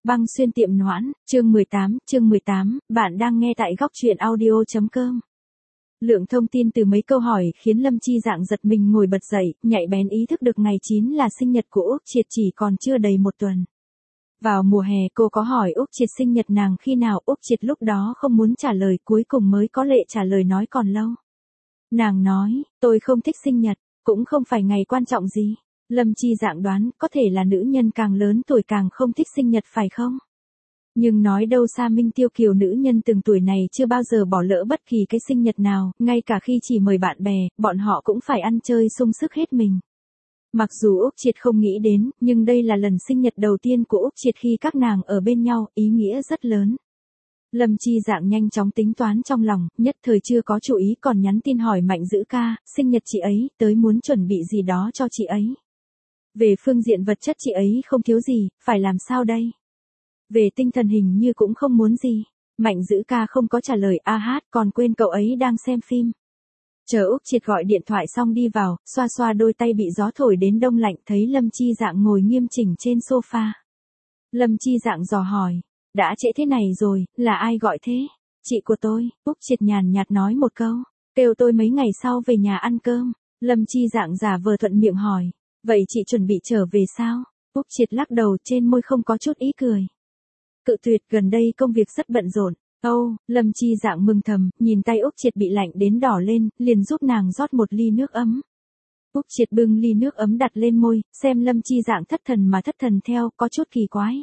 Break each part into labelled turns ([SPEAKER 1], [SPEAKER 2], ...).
[SPEAKER 1] Băng xuyên tiệm Noãn, chương 18, bạn đang nghe tại góc truyện audio.com. Lượng thông tin từ mấy câu hỏi khiến Lâm Chi Dạng giật mình ngồi bật dậy, nhạy bén ý thức được ngày 9 là sinh nhật của Úc Triệt chỉ còn chưa đầy một tuần. Vào mùa hè cô có hỏi Úc Triệt sinh nhật nàng khi nào, Úc Triệt lúc đó không muốn trả lời, cuối cùng mới có lệ trả lời nói còn lâu. Nàng nói, tôi không thích sinh nhật, cũng không phải ngày quan trọng gì. Lâm Chi Dạng đoán có thể là nữ nhân càng lớn tuổi càng không thích sinh nhật phải không? Nhưng nói đâu xa Minh Tiêu Kiều nữ nhân từng tuổi này chưa bao giờ bỏ lỡ bất kỳ cái sinh nhật nào, ngay cả khi chỉ mời bạn bè, bọn họ cũng phải ăn chơi sung sức hết mình. Mặc dù Úc Triệt không nghĩ đến, nhưng đây là lần sinh nhật đầu tiên của Úc Triệt khi các nàng ở bên nhau, ý nghĩa rất lớn. Lâm Chi Dạng nhanh chóng tính toán trong lòng, nhất thời chưa có chú ý còn nhắn tin hỏi Mạnh Dữ ca, sinh nhật chị ấy, tới muốn chuẩn bị gì đó cho chị ấy. Về phương diện vật chất chị ấy không thiếu gì, phải làm sao đây? Về tinh thần hình như cũng không muốn gì. Mạnh Dữ ca không có trả lời còn quên cậu ấy đang xem phim. Chờ Úc Triệt gọi điện thoại xong đi vào, xoa xoa đôi tay bị gió thổi đến đông lạnh thấy Lâm Chi Dạng ngồi nghiêm chỉnh trên sofa. Lâm Chi Dạng dò hỏi, đã trễ thế này rồi, là ai gọi thế? Chị của tôi, Úc Triệt nhàn nhạt nói một câu, kêu tôi mấy ngày sau về nhà ăn cơm. Lâm Chi Dạng giả vờ thuận miệng hỏi, vậy chị chuẩn bị trở về sao? Úc Triệt lắc đầu, trên môi không có chút ý cười. Cự tuyệt, gần đây công việc rất bận rộn. Lâm Chi Dạng mừng thầm, nhìn tay Úc Triệt bị lạnh đến đỏ lên, liền giúp nàng rót một ly nước ấm. Úc Triệt bưng ly nước ấm đặt lên môi, xem Lâm Chi Dạng thất thần theo, có chút kỳ quái.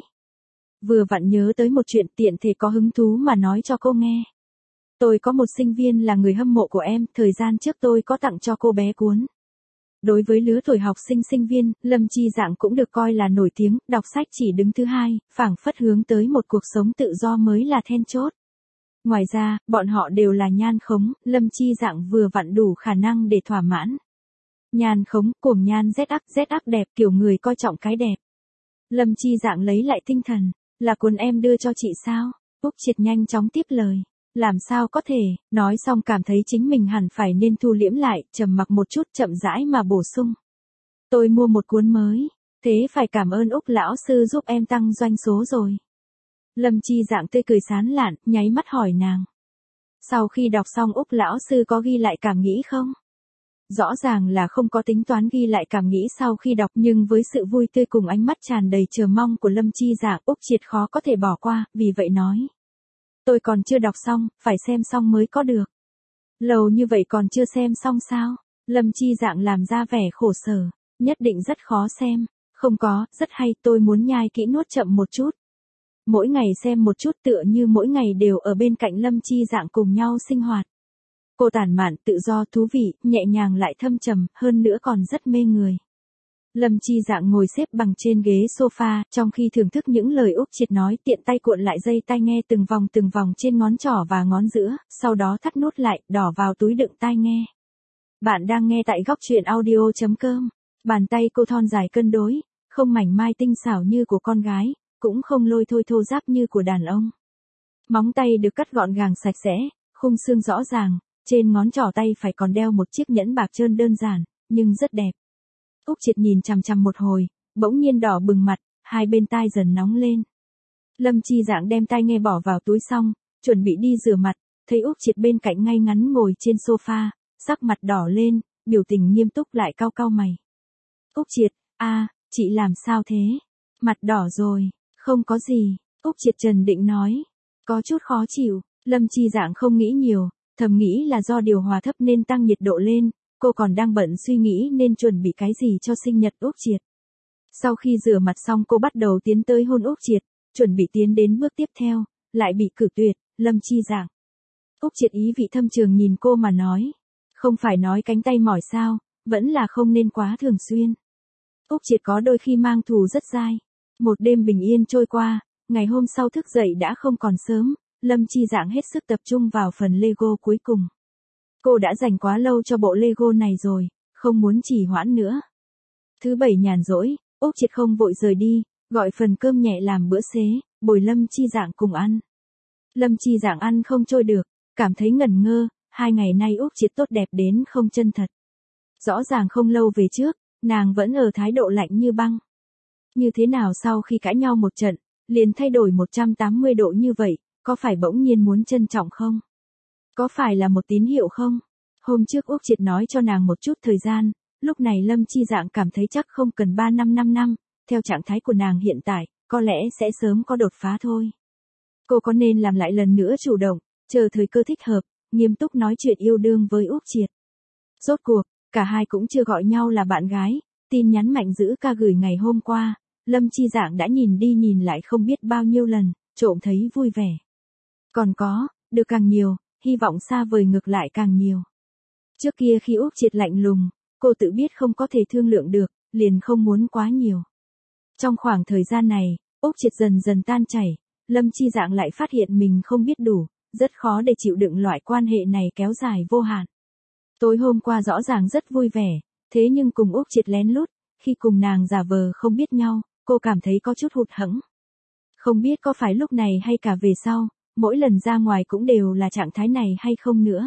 [SPEAKER 1] Vừa vặn nhớ tới một chuyện, tiện thể có hứng thú mà nói cho cô nghe. Tôi có một sinh viên là người hâm mộ của em, thời gian trước tôi có tặng cho cô bé cuốn. Đối với lứa tuổi học sinh viên, Lâm Chi Dạng cũng được coi là nổi tiếng, đọc sách chỉ đứng thứ hai, phảng phất hướng tới một cuộc sống tự do mới là then chốt. Ngoài ra, bọn họ đều là nhan khống, Lâm Chi Dạng vừa vặn đủ khả năng để thỏa mãn. Nhan khống, cuồng nhan ZX đẹp, kiểu người coi trọng cái đẹp. Lâm Chi Dạng lấy lại tinh thần, là cuốn em đưa cho chị sao? Úc Triệt nhanh chóng tiếp lời. Làm sao có thể, nói xong cảm thấy chính mình hẳn phải nên thu liễm lại, trầm mặc một chút chậm rãi mà bổ sung. Tôi mua một cuốn mới, thế phải cảm ơn Úc lão sư giúp em tăng doanh số rồi. Lâm Chi Dạng tươi cười sán lạn, nháy mắt hỏi nàng. Sau khi đọc xong Úc lão sư có ghi lại cảm nghĩ không? Rõ ràng là không có tính toán ghi lại cảm nghĩ sau khi đọc, nhưng với sự vui tươi cùng ánh mắt tràn đầy chờ mong của Lâm Chi Dạng, Úc Triệt khó có thể bỏ qua, vì vậy nói. Tôi còn chưa đọc xong, phải xem xong mới có được. Lâu như vậy còn chưa xem xong sao? Lâm Chi Dạng làm ra vẻ khổ sở, nhất định rất khó xem. Không có, rất hay, tôi muốn nhai kỹ nuốt chậm một chút. Mỗi ngày xem một chút tựa như mỗi ngày đều ở bên cạnh Lâm Chi Dạng cùng nhau sinh hoạt. Cô tản mạn, tự do, thú vị, nhẹ nhàng lại thâm trầm, hơn nữa còn rất mê người. Lâm Chi Dạng ngồi xếp bằng trên ghế sofa, trong khi thưởng thức những lời Úc Triệt nói, tiện tay cuộn lại dây tai nghe từng vòng trên ngón trỏ và ngón giữa, sau đó thắt nút lại, đỏ vào túi đựng tai nghe. Bạn đang nghe tại góc truyện audio.com. Bàn tay cô thon dài cân đối, không mảnh mai tinh xảo như của con gái, cũng không lôi thôi thô ráp như của đàn ông. Móng tay được cắt gọn gàng sạch sẽ, khung xương rõ ràng, trên ngón trỏ tay phải còn đeo một chiếc nhẫn bạc trơn đơn giản, nhưng rất đẹp. Úc Triệt nhìn chằm chằm một hồi, bỗng nhiên đỏ bừng mặt, hai bên tai dần nóng lên. Lâm Chi Dạng đem tai nghe bỏ vào túi xong, chuẩn bị đi rửa mặt, thấy Úc Triệt bên cạnh ngay ngắn ngồi trên sofa, sắc mặt đỏ lên, biểu tình nghiêm túc lại cau cau mày. Úc Triệt, chị làm sao thế? Mặt đỏ rồi, không có gì, Úc Triệt trần định nói, có chút khó chịu. Lâm Chi Dạng không nghĩ nhiều, thầm nghĩ là do điều hòa thấp nên tăng nhiệt độ lên. Cô còn đang bận suy nghĩ nên chuẩn bị cái gì cho sinh nhật Úc Triệt. Sau khi rửa mặt xong cô bắt đầu tiến tới hôn Úc Triệt, chuẩn bị tiến đến bước tiếp theo, lại bị cự tuyệt. Lâm Chi Dạng. Úc Triệt ý vị thâm trường nhìn cô mà nói. Không phải nói cánh tay mỏi sao, vẫn là không nên quá thường xuyên. Úc Triệt có đôi khi mang thù rất dai. Một đêm bình yên trôi qua, ngày hôm sau thức dậy đã không còn sớm, Lâm Chi Dạng hết sức tập trung vào phần Lego cuối cùng. Cô đã dành quá lâu cho bộ Lego này rồi, không muốn trì hoãn nữa. Thứ bảy nhàn rỗi, Úc Triệt không vội rời đi, gọi phần cơm nhẹ làm bữa xế, bồi Lâm Chi Dạng cùng ăn. Lâm Chi Dạng ăn không trôi được, cảm thấy ngẩn ngơ, 2 ngày nay Úc Triệt tốt đẹp đến không chân thật. Rõ ràng không lâu về trước, nàng vẫn ở thái độ lạnh như băng. Như thế nào sau khi cãi nhau một trận, liền thay đổi 180 độ như vậy, có phải bỗng nhiên muốn trân trọng không? Có phải là một tín hiệu không? Hôm trước Úc Triệt nói cho nàng một chút thời gian, lúc này Lâm Chi Dạng cảm thấy chắc không cần 3 năm 5 năm, theo trạng thái của nàng hiện tại, có lẽ sẽ sớm có đột phá thôi. Cô có nên làm lại lần nữa chủ động, chờ thời cơ thích hợp, nghiêm túc nói chuyện yêu đương với Úc Triệt. Rốt cuộc, cả hai cũng chưa gọi nhau là bạn gái, tin nhắn Mạnh Dữ Ca gửi ngày hôm qua, Lâm Chi Dạng đã nhìn đi nhìn lại không biết bao nhiêu lần, trộm thấy vui vẻ. Còn có, được càng nhiều, hy vọng xa vời ngược lại càng nhiều. Trước kia khi Úc Triệt lạnh lùng, cô tự biết không có thể thương lượng được, liền không muốn quá nhiều. Trong khoảng thời gian này, Úc Triệt dần dần tan chảy, Lâm Chi Dạng lại phát hiện mình không biết đủ, rất khó để chịu đựng loại quan hệ này kéo dài vô hạn. Tối hôm qua rõ ràng rất vui vẻ, thế nhưng cùng Úc Triệt lén lút, khi cùng nàng giả vờ không biết nhau, cô cảm thấy có chút hụt hẫng. Không biết có phải lúc này hay cả về sau, mỗi lần ra ngoài cũng đều là trạng thái này hay không nữa.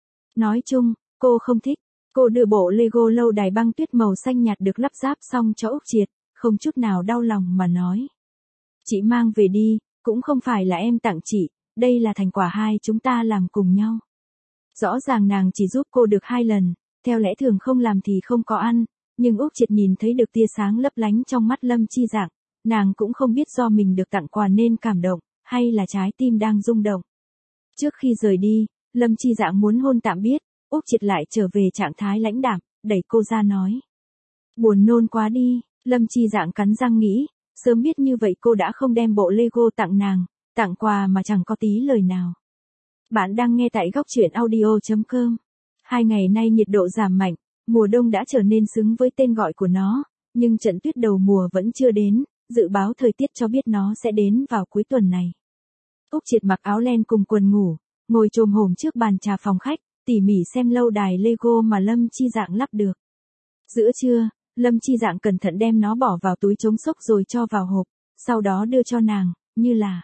[SPEAKER 1] Nói chung, cô không thích. Cô đưa bộ Lego lâu đài băng tuyết màu xanh nhạt được lắp ráp xong cho Úc Triệt, không chút nào đau lòng mà nói. Chị mang về đi, cũng không phải là em tặng chị, đây là thành quả hai chúng ta làm cùng nhau. Rõ ràng nàng chỉ giúp cô được 2 lần, theo lẽ thường không làm thì không có ăn, nhưng Úc Triệt nhìn thấy được tia sáng lấp lánh trong mắt Lâm Chi Dạng, nàng cũng không biết do mình được tặng quà nên cảm động, hay là trái tim đang rung động. Trước khi rời đi, Lâm Chi Dạng muốn hôn tạm biệt, Úc Triệt lại trở về trạng thái lãnh đạm, đẩy cô ra nói. Buồn nôn quá đi, Lâm Chi Dạng cắn răng nghĩ, sớm biết như vậy cô đã không đem bộ Lego tặng nàng, tặng quà mà chẳng có tí lời nào. Bạn đang nghe tại góc truyện audio.com. 2 ngày nay nhiệt độ giảm mạnh, mùa đông đã trở nên xứng với tên gọi của nó, nhưng trận tuyết đầu mùa vẫn chưa đến, dự báo thời tiết cho biết nó sẽ đến vào cuối tuần này. Úc Triệt mặc áo len cùng quần ngủ, ngồi chồm hổm trước bàn trà phòng khách, tỉ mỉ xem lâu đài Lego mà Lâm Chi Dạng lắp được. Giữa trưa, Lâm Chi Dạng cẩn thận đem nó bỏ vào túi chống xốc rồi cho vào hộp, sau đó đưa cho nàng, như là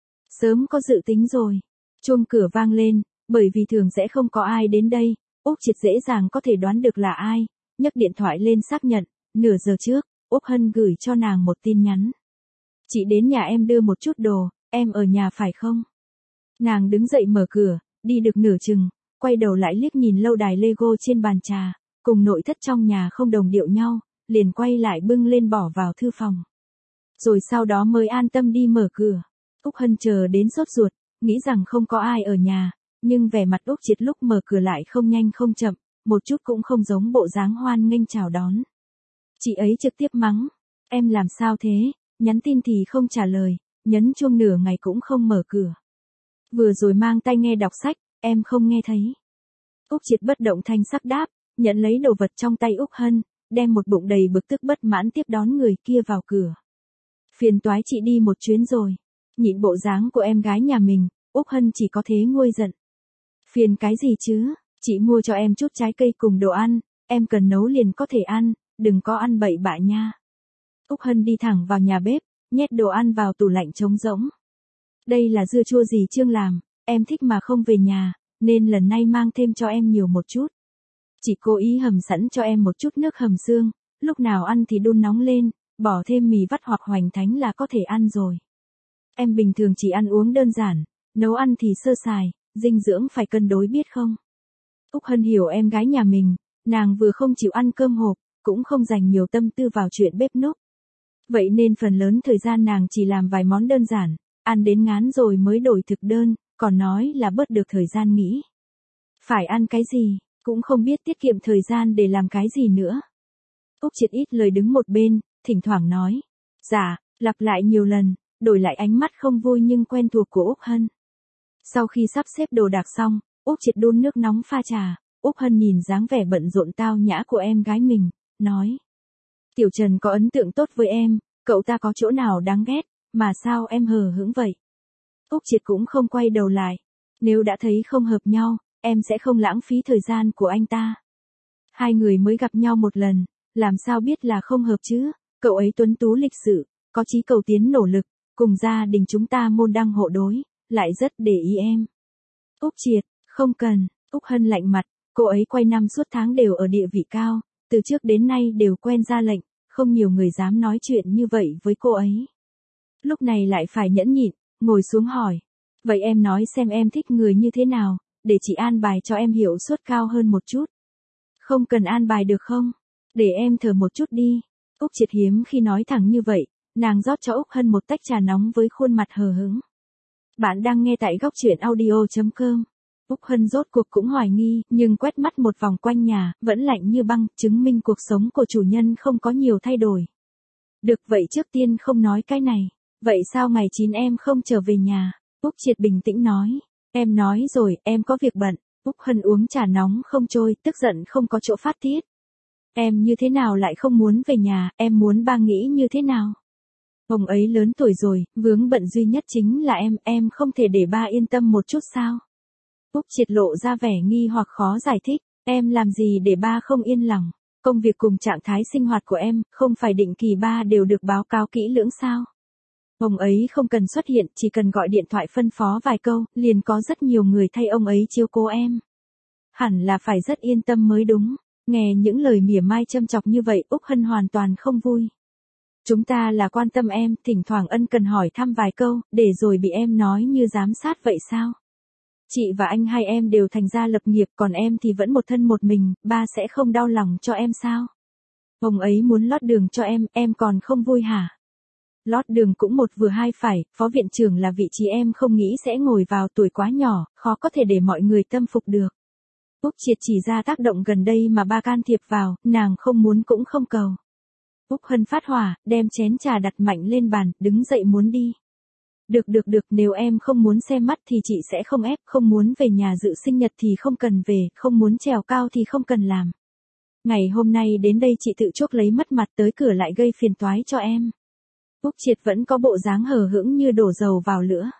[SPEAKER 1] sớm có dự tính rồi. Chuông cửa vang lên, bởi vì thường sẽ không có ai đến đây, Úc Triệt dễ dàng có thể đoán được là ai, nhấc điện thoại lên xác nhận, nửa giờ trước, Úc Hân gửi cho nàng một tin nhắn. Chị đến nhà em đưa một chút đồ, em ở nhà phải không? Nàng đứng dậy mở cửa, đi được nửa chừng, quay đầu lại liếc nhìn lâu đài Lego trên bàn trà, cùng nội thất trong nhà không đồng điệu nhau, liền quay lại bưng lên bỏ vào thư phòng. Rồi sau đó mới an tâm đi mở cửa. Úc Hân chờ đến sốt ruột, nghĩ rằng không có ai ở nhà, nhưng vẻ mặt Úc Triệt lúc mở cửa lại không nhanh không chậm, một chút cũng không giống bộ dáng hoan nghênh chào đón. Chị ấy trực tiếp mắng, em làm sao thế, nhắn tin thì không trả lời, nhấn chuông nửa ngày cũng không mở cửa. Vừa rồi mang tai nghe đọc sách, em không nghe thấy. Úc Triệt bất động thanh sắc đáp, nhận lấy đồ vật trong tay Úc Hân, đem một bụng đầy bực tức bất mãn tiếp đón người kia vào cửa. Phiền toái chị đi một chuyến rồi. Nhịn bộ dáng của em gái nhà mình, Úc Hân chỉ có thế nguôi giận. Phiền cái gì chứ, chị mua cho em chút trái cây cùng đồ ăn, em cần nấu liền có thể ăn, đừng có ăn bậy bạ nha. Úc Hân đi thẳng vào nhà bếp, nhét đồ ăn vào tủ lạnh trống rỗng. Đây là dưa chua dì Trương làm, em thích mà không về nhà, nên lần này mang thêm cho em nhiều một chút. Chị cố ý hầm sẵn cho em một chút nước hầm xương, lúc nào ăn thì đun nóng lên, bỏ thêm mì vắt hoặc hoành thánh là có thể ăn rồi. Em bình thường chỉ ăn uống đơn giản, nấu ăn thì sơ sài, dinh dưỡng phải cân đối biết không? Úc Hân hiểu em gái nhà mình, nàng vừa không chịu ăn cơm hộp, cũng không dành nhiều tâm tư vào chuyện bếp núc. Vậy nên phần lớn thời gian nàng chỉ làm vài món đơn giản, ăn đến ngán rồi mới đổi thực đơn, còn nói là bớt được thời gian nghĩ. Phải ăn cái gì, cũng không biết tiết kiệm thời gian để làm cái gì nữa. Úc Triệt ít lời đứng một bên, thỉnh thoảng nói. Dạ, lặp lại nhiều lần, đổi lại ánh mắt không vui nhưng quen thuộc của Úc Hân. Sau khi sắp xếp đồ đạc xong, Úc Triệt đun nước nóng pha trà, Úc Hân nhìn dáng vẻ bận rộn tao nhã của em gái mình, nói. Tiểu Trần có ấn tượng tốt với em, cậu ta có chỗ nào đáng ghét, mà sao em hờ hững vậy? Úc Triệt cũng không quay đầu lại. Nếu đã thấy không hợp nhau, em sẽ không lãng phí thời gian của anh ta. Hai người mới gặp nhau một lần, làm sao biết là không hợp chứ? Cậu ấy tuấn tú lịch sự, có chí cầu tiến nỗ lực, cùng gia đình chúng ta môn đăng hộ đối, lại rất để ý em. Úc Triệt, không cần. Úc Hân lạnh mặt, cô ấy quay năm suốt tháng đều ở địa vị cao, từ trước đến nay đều quen ra lệnh, không nhiều người dám nói chuyện như vậy với cô ấy. Lúc này lại phải nhẫn nhịn, ngồi xuống hỏi. Vậy em nói xem em thích người như thế nào, để chị an bài cho em hiệu suất cao hơn một chút. Không cần an bài được không? Để em thử một chút đi. Úc Triệt hiếm khi nói thẳng như vậy, nàng rót cho Úc Hân một tách trà nóng với khuôn mặt hờ hững. Bạn đang nghe tại góc truyện audio.com. Úc Hân rốt cuộc cũng hoài nghi, nhưng quét mắt một vòng quanh nhà, vẫn lạnh như băng, chứng minh cuộc sống của chủ nhân không có nhiều thay đổi. Được vậy trước tiên không nói cái này. Vậy sao ngày 9 em không trở về nhà? Úc Triệt bình tĩnh nói. Em nói rồi, em có việc bận. Úc Hân uống trà nóng không trôi, tức giận không có chỗ phát tiết. Em như thế nào lại không muốn về nhà, em muốn ba nghĩ như thế nào? Ông ấy lớn tuổi rồi, vướng bận duy nhất chính là em không thể để ba yên tâm một chút sao? Úc Triệt lộ ra vẻ nghi hoặc khó giải thích, em làm gì để ba không yên lòng? Công việc cùng trạng thái sinh hoạt của em, không phải định kỳ ba đều được báo cáo kỹ lưỡng sao? Ông ấy không cần xuất hiện, chỉ cần gọi điện thoại phân phó vài câu, liền có rất nhiều người thay ông ấy chiếu cố em. Hẳn là phải rất yên tâm mới đúng. Nghe những lời mỉa mai châm chọc như vậy, Úc Hân hoàn toàn không vui. Chúng ta là quan tâm em, thỉnh thoảng ân cần hỏi thăm vài câu, để rồi bị em nói như giám sát vậy sao? Chị và anh hai em đều thành gia lập nghiệp, còn em thì vẫn một thân một mình, ba sẽ không đau lòng cho em sao? Ông ấy muốn lót đường cho em còn không vui hả? Lót đường cũng một vừa hai phải, phó viện trưởng là vị trí em không nghĩ sẽ ngồi vào, tuổi quá nhỏ, khó có thể để mọi người tâm phục được. Úc Triệt chỉ ra tác động gần đây mà ba can thiệp vào, nàng không muốn cũng không cầu. Úc Hân phát hỏa, đem chén trà đặt mạnh lên bàn, đứng dậy muốn đi. Được, nếu em không muốn xem mắt thì chị sẽ không ép, không muốn về nhà dự sinh nhật thì không cần về, không muốn trèo cao thì không cần làm. Ngày hôm nay đến đây chị tự chuốc lấy mất mặt tới cửa lại gây phiền toái cho em. Úc Triệt vẫn có bộ dáng hờ hững như đổ dầu vào lửa.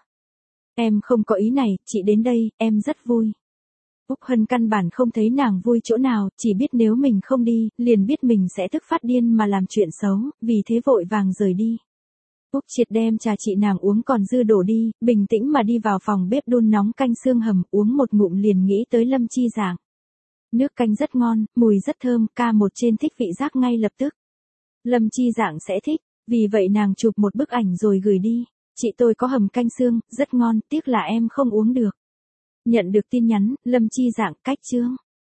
[SPEAKER 1] Em không có ý này, chị đến đây, em rất vui. Úc Hân căn bản không thấy nàng vui chỗ nào, chỉ biết nếu mình không đi, liền biết mình sẽ tức phát điên mà làm chuyện xấu, vì thế vội vàng rời đi. Úc Triệt đem trà chị nàng uống còn dư đổ đi, bình tĩnh mà đi vào phòng bếp đun nóng canh xương hầm, uống một ngụm liền nghĩ tới Lâm Chi Dạng. Nước canh rất ngon, mùi rất thơm, ca một trên thích vị giác ngay lập tức. Lâm Chi Dạng sẽ thích, vì vậy nàng chụp một bức ảnh rồi gửi đi. Chị tôi có hầm canh xương, rất ngon, tiếc là em không uống được. Nhận được tin nhắn, Lâm Chi Dạng cách chương.